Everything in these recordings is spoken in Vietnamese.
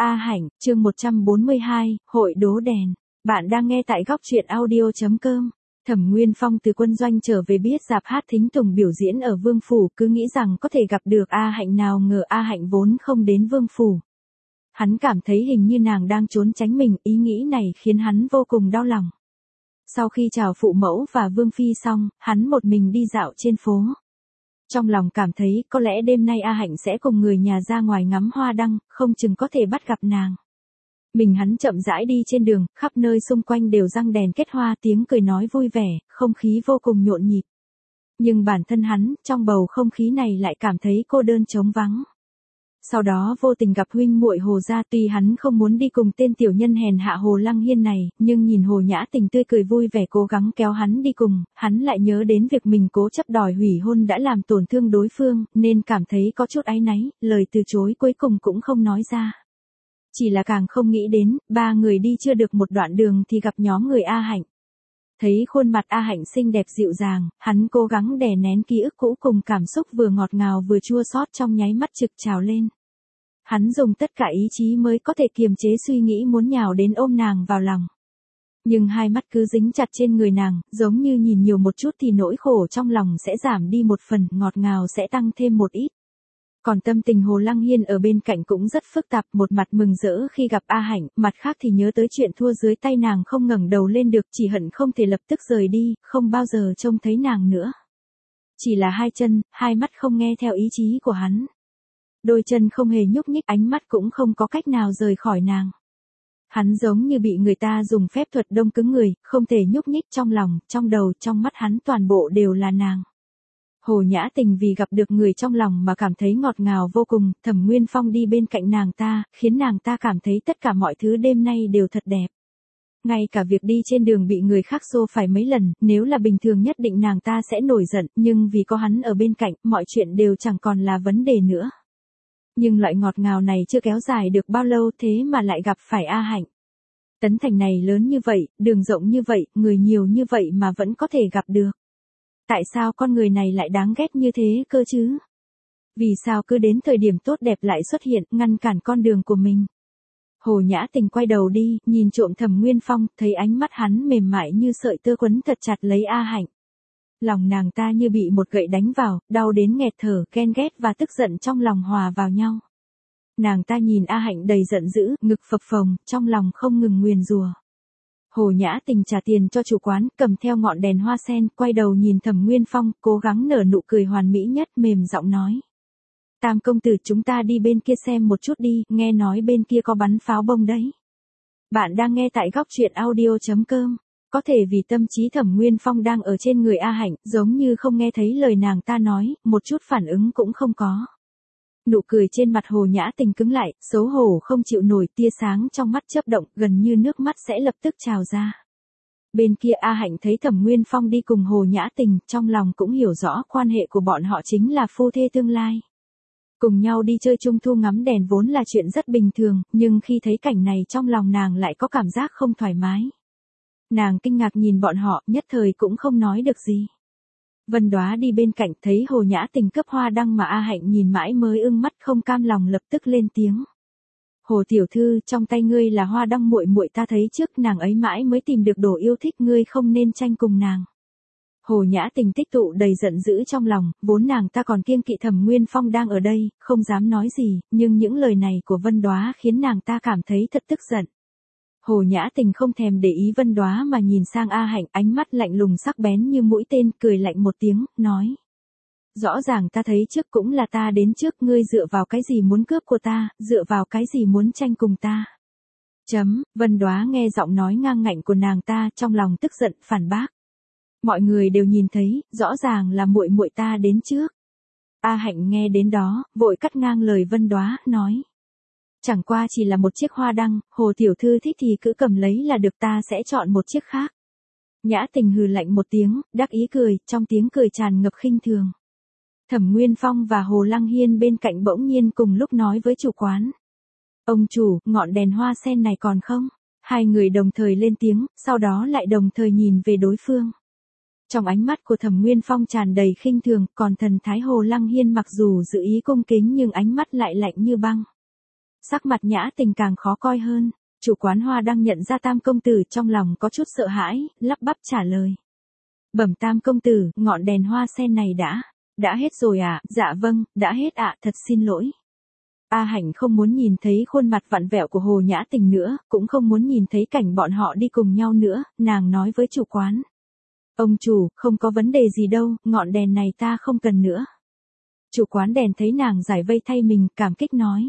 A Hạnh, chương 142, Hội đố đèn. Bạn đang nghe tại góc truyện audio.com. Thẩm Nguyên Phong từ quân doanh trở về biết dạp hát Thính Tùng biểu diễn ở Vương Phủ, cứ nghĩ rằng có thể gặp được A Hạnh, nào ngờ A Hạnh vốn không đến Vương Phủ. Hắn cảm thấy hình như nàng đang trốn tránh mình, ý nghĩ này khiến hắn vô cùng đau lòng. Sau khi chào phụ mẫu và Vương Phi xong, hắn một mình đi dạo trên phố. Trong lòng cảm thấy có lẽ đêm nay A Hạnh sẽ cùng người nhà ra ngoài ngắm hoa đăng, không chừng có thể bắt gặp nàng. Hắn chậm rãi đi trên đường, khắp nơi xung quanh đều răng đèn kết hoa, tiếng cười nói vui vẻ, không khí vô cùng nhộn nhịp. Nhưng bản thân hắn, trong bầu không khí này lại cảm thấy cô đơn trống vắng. Sau đó vô tình gặp huynh muội Hồ gia, tuy hắn không muốn đi cùng tên tiểu nhân hèn hạ Hồ Lăng Hiên này, nhưng nhìn Hồ Nhã Tình tươi cười vui vẻ cố gắng kéo hắn đi cùng, hắn lại nhớ đến việc mình cố chấp đòi hủy hôn đã làm tổn thương đối phương, nên cảm thấy có chút áy náy, lời từ chối cuối cùng cũng không nói ra. Chỉ là càng không nghĩ đến, ba người đi chưa được một đoạn đường thì gặp nhóm người A Hạnh. Thấy khuôn mặt A Hạnh xinh đẹp dịu dàng, hắn cố gắng đè nén ký ức cũ cùng cảm xúc vừa ngọt ngào vừa chua xót trong nháy mắt trực trào lên. Hắn dùng tất cả ý chí mới có thể kiềm chế suy nghĩ muốn nhào đến ôm nàng vào lòng. Nhưng hai mắt cứ dính chặt trên người nàng, giống như nhìn nhiều một chút thì nỗi khổ trong lòng sẽ giảm đi một phần, ngọt ngào sẽ tăng thêm một ít. Còn tâm tình Hồ Lăng Hiên ở bên cạnh cũng rất phức tạp, một mặt mừng rỡ khi gặp A Hạnh, mặt khác thì nhớ tới chuyện thua dưới tay nàng không ngẩng đầu lên được, chỉ hận không thể lập tức rời đi, không bao giờ trông thấy nàng nữa. Chỉ là hai chân, hai mắt không nghe theo ý chí của hắn. Đôi chân không hề nhúc nhích, ánh mắt cũng không có cách nào rời khỏi nàng. Hắn giống như bị người ta dùng phép thuật đông cứng người, không thể nhúc nhích, trong lòng, trong đầu, trong mắt hắn toàn bộ đều là nàng. Hồ Nhã Tình vì gặp được người trong lòng mà cảm thấy ngọt ngào vô cùng, Thẩm Nguyên Phong đi bên cạnh nàng ta, khiến nàng ta cảm thấy tất cả mọi thứ đêm nay đều thật đẹp. Ngay cả việc đi trên đường bị người khác xô phải mấy lần, nếu là bình thường nhất định nàng ta sẽ nổi giận, nhưng vì có hắn ở bên cạnh, mọi chuyện đều chẳng còn là vấn đề nữa. Nhưng loại ngọt ngào này chưa kéo dài được bao lâu thế mà lại gặp phải A Hạnh. Tấn Thành này lớn như vậy, đường rộng như vậy, người nhiều như vậy mà vẫn có thể gặp được. Tại sao con người này lại đáng ghét như thế cơ chứ? Vì sao cứ đến thời điểm tốt đẹp lại xuất hiện, ngăn cản con đường của mình? Hồ Nhã Tình quay đầu đi, nhìn trộm Thẩm Nguyên Phong, thấy ánh mắt hắn mềm mại như sợi tơ quấn thật chặt lấy A Hạnh. Lòng nàng ta như bị một gậy đánh vào, đau đến nghẹt thở, ghen ghét và tức giận trong lòng hòa vào nhau. Nàng ta nhìn A Hạnh đầy giận dữ, ngực phập phồng, trong lòng không ngừng nguyền rủa. Hồ Nhã Tình trả tiền cho chủ quán, cầm theo ngọn đèn hoa sen, quay đầu nhìn Thẩm Nguyên Phong, cố gắng nở nụ cười hoàn mỹ nhất, mềm giọng nói. Tam công tử, chúng ta đi bên kia xem một chút đi, nghe nói bên kia có bắn pháo bông đấy. Bạn đang nghe tại góc truyện audio.com. Có thể vì tâm trí Thẩm Nguyên Phong đang ở trên người A Hạnh, giống như không nghe thấy lời nàng ta nói, một chút phản ứng cũng không có. Nụ cười trên mặt Hồ Nhã Tình cứng lại, xấu hổ không chịu nổi, tia sáng trong mắt chớp động, gần như nước mắt sẽ lập tức trào ra. Bên kia A Hạnh thấy Thẩm Nguyên Phong đi cùng Hồ Nhã Tình, trong lòng cũng hiểu rõ quan hệ của bọn họ chính là phu thê tương lai. Cùng nhau đi chơi trung thu ngắm đèn vốn là chuyện rất bình thường, nhưng khi thấy cảnh này trong lòng nàng lại có cảm giác không thoải mái. Nàng kinh ngạc nhìn bọn họ, nhất thời cũng không nói được gì. Vân Đóa đi bên cạnh thấy Hồ Nhã Tình cấp hoa đăng mà A Hạnh nhìn mãi mới ưng mắt, không cam lòng lập tức lên tiếng. Hồ tiểu thư, trong tay ngươi là hoa đăng muội muội ta thấy trước, nàng ấy mãi mới tìm được đồ yêu thích, ngươi không nên tranh cùng nàng. Hồ Nhã Tình tích tụ đầy giận dữ trong lòng, vốn nàng ta còn kiêng kỵ Thẩm Nguyên Phong đang ở đây, không dám nói gì, nhưng những lời này của Vân Đóa khiến nàng ta cảm thấy thật tức giận. Hồ Nhã Tình không thèm để ý Vân Đóa mà nhìn sang A Hạnh, ánh mắt lạnh lùng sắc bén như mũi tên, cười lạnh một tiếng, nói. Rõ ràng ta thấy trước cũng là ta đến trước, ngươi dựa vào cái gì muốn cướp của ta, dựa vào cái gì muốn tranh cùng ta. Vân Đóa nghe giọng nói ngang ngạnh của nàng ta, trong lòng tức giận, phản bác. Mọi người đều nhìn thấy, rõ ràng là muội muội ta đến trước. A Hạnh nghe đến đó, vội cắt ngang lời Vân Đóa, nói. Chẳng qua chỉ là một chiếc hoa đăng, Hồ tiểu thư thích thì cứ cầm lấy là được, ta sẽ chọn một chiếc khác. Nhã Tình hừ lạnh một tiếng, đắc ý cười, trong tiếng cười tràn ngập khinh thường. Thẩm Nguyên Phong và Hồ Lăng Hiên bên cạnh bỗng nhiên cùng lúc nói với chủ quán. Ông chủ, ngọn đèn hoa sen này còn không? Hai người đồng thời lên tiếng, sau đó lại đồng thời nhìn về đối phương. Trong ánh mắt của Thẩm Nguyên Phong tràn đầy khinh thường, còn thần thái Hồ Lăng Hiên mặc dù giữ ý cung kính nhưng ánh mắt lại lạnh như băng. Sắc mặt Nhã Tình càng khó coi hơn. Chủ quán hoa đang nhận ra Tam công tử, trong lòng có chút sợ hãi, lắp bắp trả lời. Bẩm Tam công tử, ngọn đèn hoa sen này đã hết rồi à? Dạ vâng, đã hết ạ, thật xin lỗi. A Hạnh không muốn nhìn thấy khuôn mặt vặn vẹo của Hồ Nhã Tình nữa, cũng không muốn nhìn thấy cảnh bọn họ đi cùng nhau nữa, nàng nói với chủ quán. Ông chủ, không có vấn đề gì đâu, ngọn đèn này ta không cần nữa. Chủ quán đèn thấy nàng giải vây thay mình, cảm kích nói.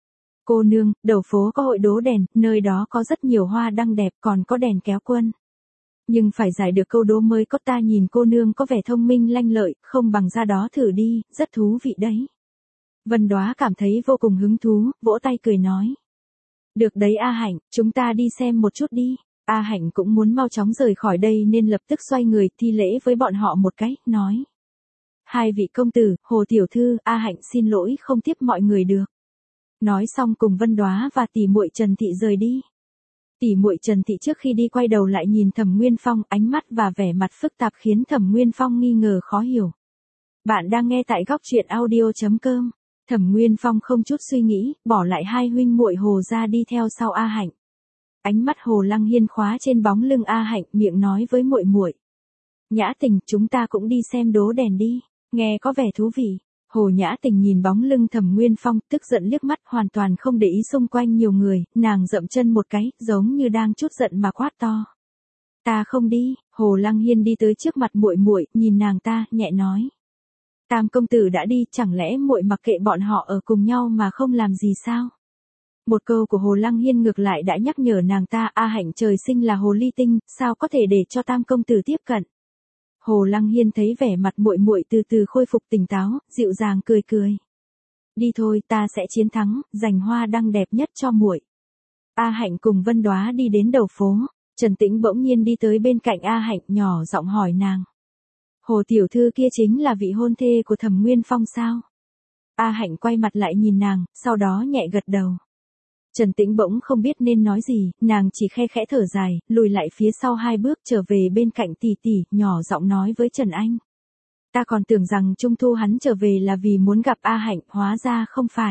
Cô nương, đầu phố có hội đố đèn, nơi đó có rất nhiều hoa đăng đẹp, còn có đèn kéo quân. Nhưng phải giải được câu đố mới có, ta nhìn cô nương có vẻ thông minh lanh lợi, không bằng ra đó thử đi, rất thú vị đấy. Vân Đóa cảm thấy vô cùng hứng thú, vỗ tay cười nói. Được đấy A Hạnh, chúng ta đi xem một chút đi. A Hạnh cũng muốn mau chóng rời khỏi đây nên lập tức xoay người thi lễ với bọn họ một cái, nói. Hai vị công tử, Hồ tiểu thư, A Hạnh xin lỗi không tiếp mọi người được. Nói xong cùng Vân Đóa và tỷ muội Trần Thị rời đi. Tỷ muội Trần Thị trước khi đi quay đầu lại nhìn Thẩm Nguyên Phong, ánh mắt và vẻ mặt phức tạp khiến Thẩm Nguyên Phong nghi ngờ khó hiểu. Bạn đang nghe tại góc truyện audio.com. Thẩm Nguyên Phong không chút suy nghĩ, bỏ lại hai huynh muội Hồ ra đi theo sau A Hạnh. Ánh mắt Hồ Lăng Hiên khóa trên bóng lưng A Hạnh, miệng nói với muội muội. Nhã Tình, chúng ta cũng đi xem đố đèn đi, nghe có vẻ thú vị. Hồ Nhã Tình nhìn bóng lưng Thẩm Nguyên Phong, tức giận liếc mắt, hoàn toàn không để ý xung quanh nhiều người, nàng dậm chân một cái, giống như đang chút giận mà quát to. Ta không đi. Hồ Lăng Hiên đi tới trước mặt muội muội, nhìn nàng ta, nhẹ nói. Tam công tử đã đi, chẳng lẽ muội mặc kệ bọn họ ở cùng nhau mà không làm gì sao? Một câu của Hồ Lăng Hiên ngược lại đã nhắc nhở nàng ta, A Hạnh trời sinh là hồ ly tinh, sao có thể để cho Tam công tử tiếp cận? Hồ Lăng Hiên thấy vẻ mặt muội muội từ từ khôi phục tỉnh táo, dịu dàng cười cười. Đi thôi, ta sẽ chiến thắng, giành hoa đăng đẹp nhất cho muội. A Hạnh cùng Vân Đóa đi đến đầu phố, Trần Tĩnh bỗng nhiên đi tới bên cạnh A Hạnh, nhỏ giọng hỏi nàng. Hồ tiểu thư kia chính là vị hôn thê của Thẩm Nguyên Phong sao? A Hạnh quay mặt lại nhìn nàng, sau đó nhẹ gật đầu. Trần Tĩnh bỗng không biết nên nói gì, nàng chỉ khe khẽ thở dài, lùi lại phía sau hai bước trở về bên cạnh tỷ tỷ, nhỏ giọng nói với Trần Anh. Ta còn tưởng rằng Trung Thu hắn trở về là vì muốn gặp A Hạnh, hóa ra không phải.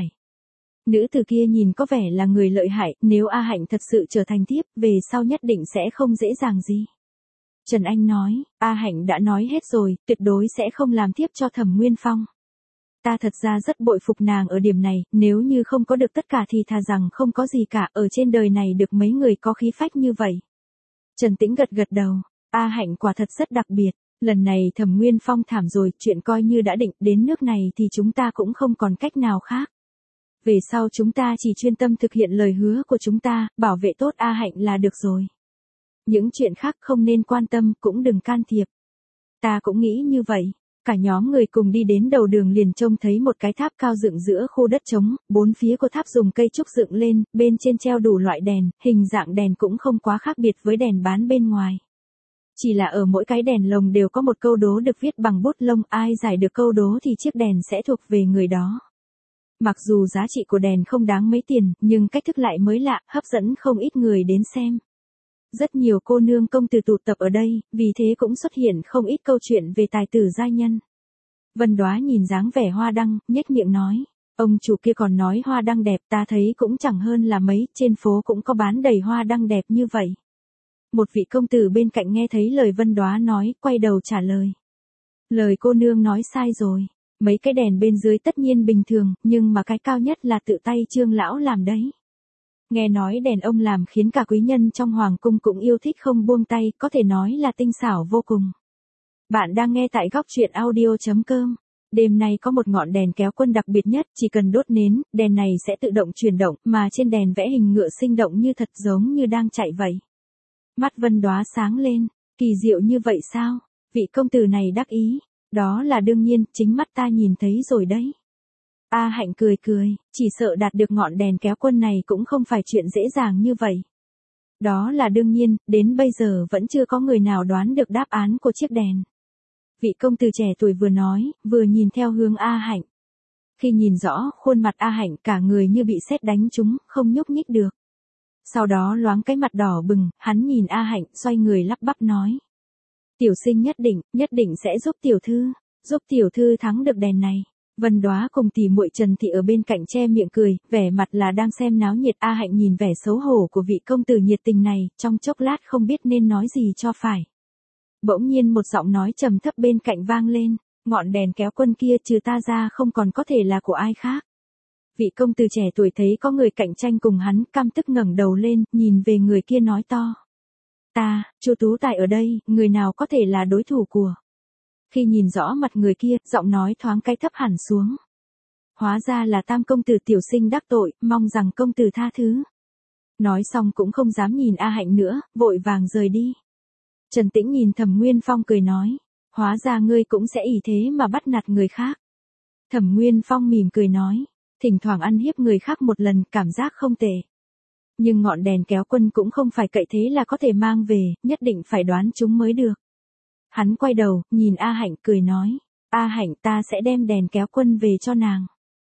Nữ từ kia nhìn có vẻ là người lợi hại, nếu A Hạnh thật sự trở thành thiếp, về sau nhất định sẽ không dễ dàng gì. Trần Anh nói, A Hạnh đã nói hết rồi, tuyệt đối sẽ không làm thiếp cho Thẩm Nguyên Phong. Ta thật ra rất bội phục nàng ở điểm này, nếu như không có được tất cả thì thà rằng không có gì cả, ở trên đời này được mấy người có khí phách như vậy. Trần Tĩnh gật gật đầu, A Hạnh quả thật rất đặc biệt, lần này Thẩm Nguyên Phong thảm rồi, chuyện coi như đã định, đến nước này thì chúng ta cũng không còn cách nào khác. Về sau chúng ta chỉ chuyên tâm thực hiện lời hứa của chúng ta, bảo vệ tốt A Hạnh là được rồi. Những chuyện khác không nên quan tâm, cũng đừng can thiệp. Ta cũng nghĩ như vậy. Cả nhóm người cùng đi đến đầu đường liền trông thấy một cái tháp cao dựng giữa khu đất trống, bốn phía của tháp dùng cây trúc dựng lên, bên trên treo đủ loại đèn, hình dạng đèn cũng không quá khác biệt với đèn bán bên ngoài. Chỉ là ở mỗi cái đèn lồng đều có một câu đố được viết bằng bút lông, ai giải được câu đố thì chiếc đèn sẽ thuộc về người đó. Mặc dù giá trị của đèn không đáng mấy tiền, nhưng cách thức lại mới lạ, hấp dẫn không ít người đến xem. Rất nhiều cô nương công tử tụ tập ở đây, vì thế cũng xuất hiện không ít câu chuyện về tài tử giai nhân. Vân Đóa nhìn dáng vẻ hoa đăng, nhếch miệng nói, ông chủ kia còn nói hoa đăng đẹp, ta thấy cũng chẳng hơn là mấy, trên phố cũng có bán đầy hoa đăng đẹp như vậy. Một vị công tử bên cạnh nghe thấy lời Vân Đóa nói, quay đầu trả lời. Lời cô nương nói sai rồi, mấy cái đèn bên dưới tất nhiên bình thường, nhưng mà cái cao nhất là tự tay Trương lão làm đấy. Nghe nói đèn ông làm khiến cả quý nhân trong hoàng cung cũng yêu thích không buông tay, có thể nói là tinh xảo vô cùng. Bạn đang nghe tại góc truyện audio.com. Đêm nay có một ngọn đèn kéo quân đặc biệt nhất, chỉ cần đốt nến, đèn này sẽ tự động chuyển động, mà trên đèn vẽ hình ngựa sinh động như thật, giống như đang chạy vậy. Mắt Vân Đóa sáng lên, kỳ diệu như vậy sao? Vị công tử này đắc ý. Đó là đương nhiên, chính mắt ta nhìn thấy rồi đấy. A Hạnh cười cười, chỉ sợ đạt được ngọn đèn kéo quân này cũng không phải chuyện dễ dàng như vậy. Đó là đương nhiên, đến bây giờ vẫn chưa có người nào đoán được đáp án của chiếc đèn. Vị công tử trẻ tuổi vừa nói, vừa nhìn theo hướng A Hạnh. Khi nhìn rõ khuôn mặt A Hạnh, cả người như bị sét đánh trúng, không nhúc nhích được. Sau đó loáng cái mặt đỏ bừng, hắn nhìn A Hạnh, xoay người lắp bắp nói. Tiểu sinh nhất định sẽ giúp tiểu thư thắng được đèn này. Vân Đóa cùng tỷ muội Trần Thị ở bên cạnh che miệng cười, vẻ mặt là đang xem náo nhiệt. A Hạnh nhìn vẻ xấu hổ của vị công tử nhiệt tình này, trong chốc lát không biết nên nói gì cho phải. Bỗng nhiên một giọng nói trầm thấp bên cạnh vang lên, ngọn đèn kéo quân kia trừ ta ra không còn có thể là của ai khác. Vị công tử trẻ tuổi thấy có người cạnh tranh cùng hắn, căm tức ngẩng đầu lên, nhìn về người kia nói to. Ta, Chu Tú Tài ở đây, người nào có thể là đối thủ của. Khi nhìn rõ mặt người kia, giọng nói thoáng cái thấp hẳn xuống. Hóa ra là Tam công tử tiểu sinh đắc tội, mong rằng công tử tha thứ. Nói xong cũng không dám nhìn A Hạnh nữa, vội vàng rời đi. Trần Tĩnh nhìn Thẩm Nguyên Phong cười nói, hóa ra ngươi cũng sẽ ỷ thế mà bắt nạt người khác. Thẩm Nguyên Phong mỉm cười nói, thỉnh thoảng ăn hiếp người khác một lần, cảm giác không tệ. Nhưng ngọn đèn kéo quân cũng không phải cậy thế là có thể mang về, nhất định phải đoán chúng mới được. Hắn quay đầu, nhìn A Hạnh cười nói, A Hạnh ta sẽ đem đèn kéo quân về cho nàng.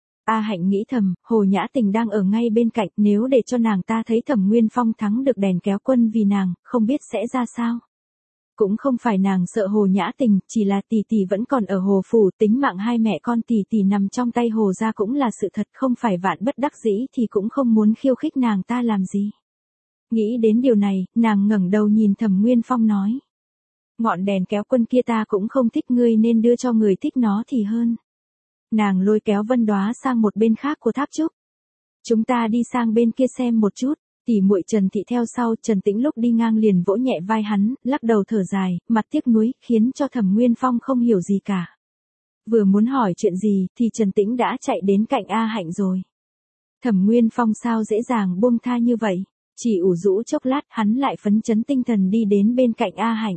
A Hạnh nghĩ thầm, Hồ Nhã Tình đang ở ngay bên cạnh, nếu để cho nàng ta thấy Thẩm Nguyên Phong thắng được đèn kéo quân vì nàng, không biết sẽ ra sao. Cũng không phải nàng sợ Hồ Nhã Tình, chỉ là tỷ tỷ vẫn còn ở Hồ phủ, tính mạng hai mẹ con tỷ tỷ nằm trong tay Hồ gia cũng là sự thật, không phải vạn bất đắc dĩ thì cũng không muốn khiêu khích nàng ta làm gì. Nghĩ đến điều này, nàng ngẩng đầu nhìn Thẩm Nguyên Phong nói. Ngọn đèn kéo quân kia ta cũng không thích, ngươi nên đưa cho người thích nó thì hơn. Nàng lôi kéo Vân Đóa sang một bên khác của tháp trúc. Chúng ta đi sang bên kia xem một chút. Tỷ muội Trần Thị theo sau, Trần Tĩnh lúc đi ngang liền vỗ nhẹ vai hắn, lắc đầu thở dài, mặt tiếc nuối, khiến cho Thẩm Nguyên Phong không hiểu gì cả. Vừa muốn hỏi chuyện gì, thì Trần Tĩnh đã chạy đến cạnh A Hạnh rồi. Thẩm Nguyên Phong sao dễ dàng buông tha như vậy, chỉ ủ rũ chốc lát, hắn lại phấn chấn tinh thần đi đến bên cạnh A Hạnh.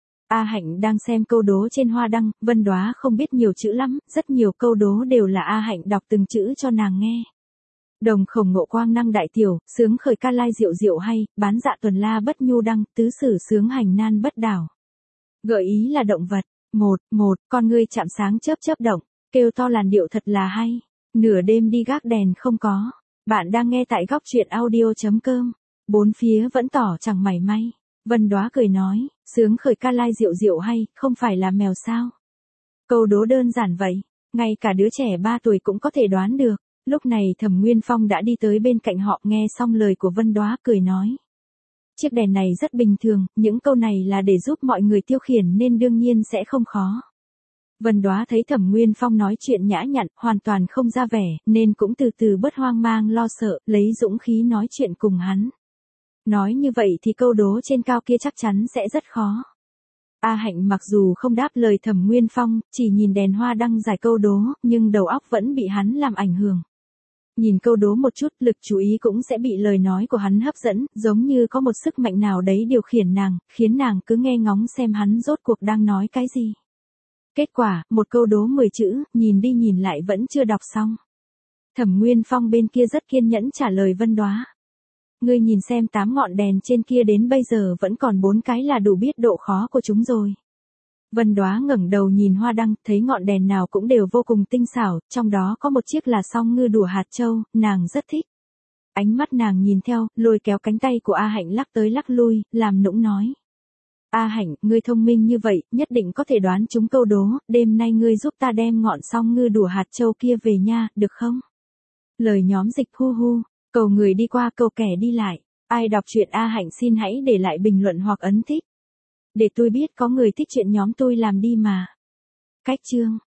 A Hạnh đang xem câu đố trên hoa đăng, Vân Đóa không biết nhiều chữ lắm, rất nhiều câu đố đều là A Hạnh đọc từng chữ cho nàng nghe. Đồng khổng ngộ quang năng đại tiểu, sướng khởi ca lai diệu diệu hay, bán dạ tuần la bất nhu đăng, tứ sử sướng hành nan bất đảo. Gợi ý là động vật. Một, con ngươi chạm sáng chớp chớp động, kêu to làn điệu thật là hay. Nửa đêm đi gác đèn không có. Bạn đang nghe tại góc truyện audio.com. Bốn phía vẫn tỏ chẳng mảy may. Vân Đóa cười nói, sướng khởi ca lai diệu diệu hay, không phải là mèo sao? Câu đố đơn giản vậy, ngay cả đứa trẻ 3 tuổi cũng có thể đoán được. Lúc này Thẩm Nguyên Phong đã đi tới bên cạnh họ, nghe xong lời của Vân Đóa cười nói. Chiếc đèn này rất bình thường, những câu này là để giúp mọi người tiêu khiển nên đương nhiên sẽ không khó. Vân Đóa thấy Thẩm Nguyên Phong nói chuyện nhã nhặn, hoàn toàn không ra vẻ, nên cũng từ từ bớt hoang mang lo sợ, lấy dũng khí nói chuyện cùng hắn. Nói như vậy thì câu đố trên cao kia chắc chắn sẽ rất khó. A Hạnh mặc dù không đáp lời Thẩm Nguyên Phong, chỉ nhìn đèn hoa đăng giải câu đố, nhưng đầu óc vẫn bị hắn làm ảnh hưởng. Nhìn câu đố một chút, lực chú ý cũng sẽ bị lời nói của hắn hấp dẫn, giống như có một sức mạnh nào đấy điều khiển nàng, khiến nàng cứ nghe ngóng xem hắn rốt cuộc đang nói cái gì. Kết quả, một câu đố 10 chữ, nhìn đi nhìn lại vẫn chưa đọc xong. Thẩm Nguyên Phong bên kia rất kiên nhẫn trả lời Vân Đóa. Ngươi nhìn xem 8 ngọn đèn trên kia đến bây giờ vẫn còn 4 cái là đủ biết độ khó của chúng rồi. Vân Đóa ngẩng đầu nhìn hoa đăng, thấy ngọn đèn nào cũng đều vô cùng tinh xảo, trong đó có một chiếc là song ngư đùa hạt châu, nàng rất thích. Ánh mắt nàng nhìn theo, lôi kéo cánh tay của A Hạnh lắc tới lắc lui, làm nũng nói. A Hạnh, ngươi thông minh như vậy, nhất định có thể đoán chúng câu đố, đêm nay ngươi giúp ta đem ngọn song ngư đùa hạt châu kia về nha, được không? Lời nhóm dịch hu hu, cầu người đi qua cầu kẻ đi lại, ai đọc truyện A Hạnh xin hãy để lại bình luận hoặc ấn thích. Để tôi biết có người thích chuyện nhóm tôi làm đi mà. Cách chương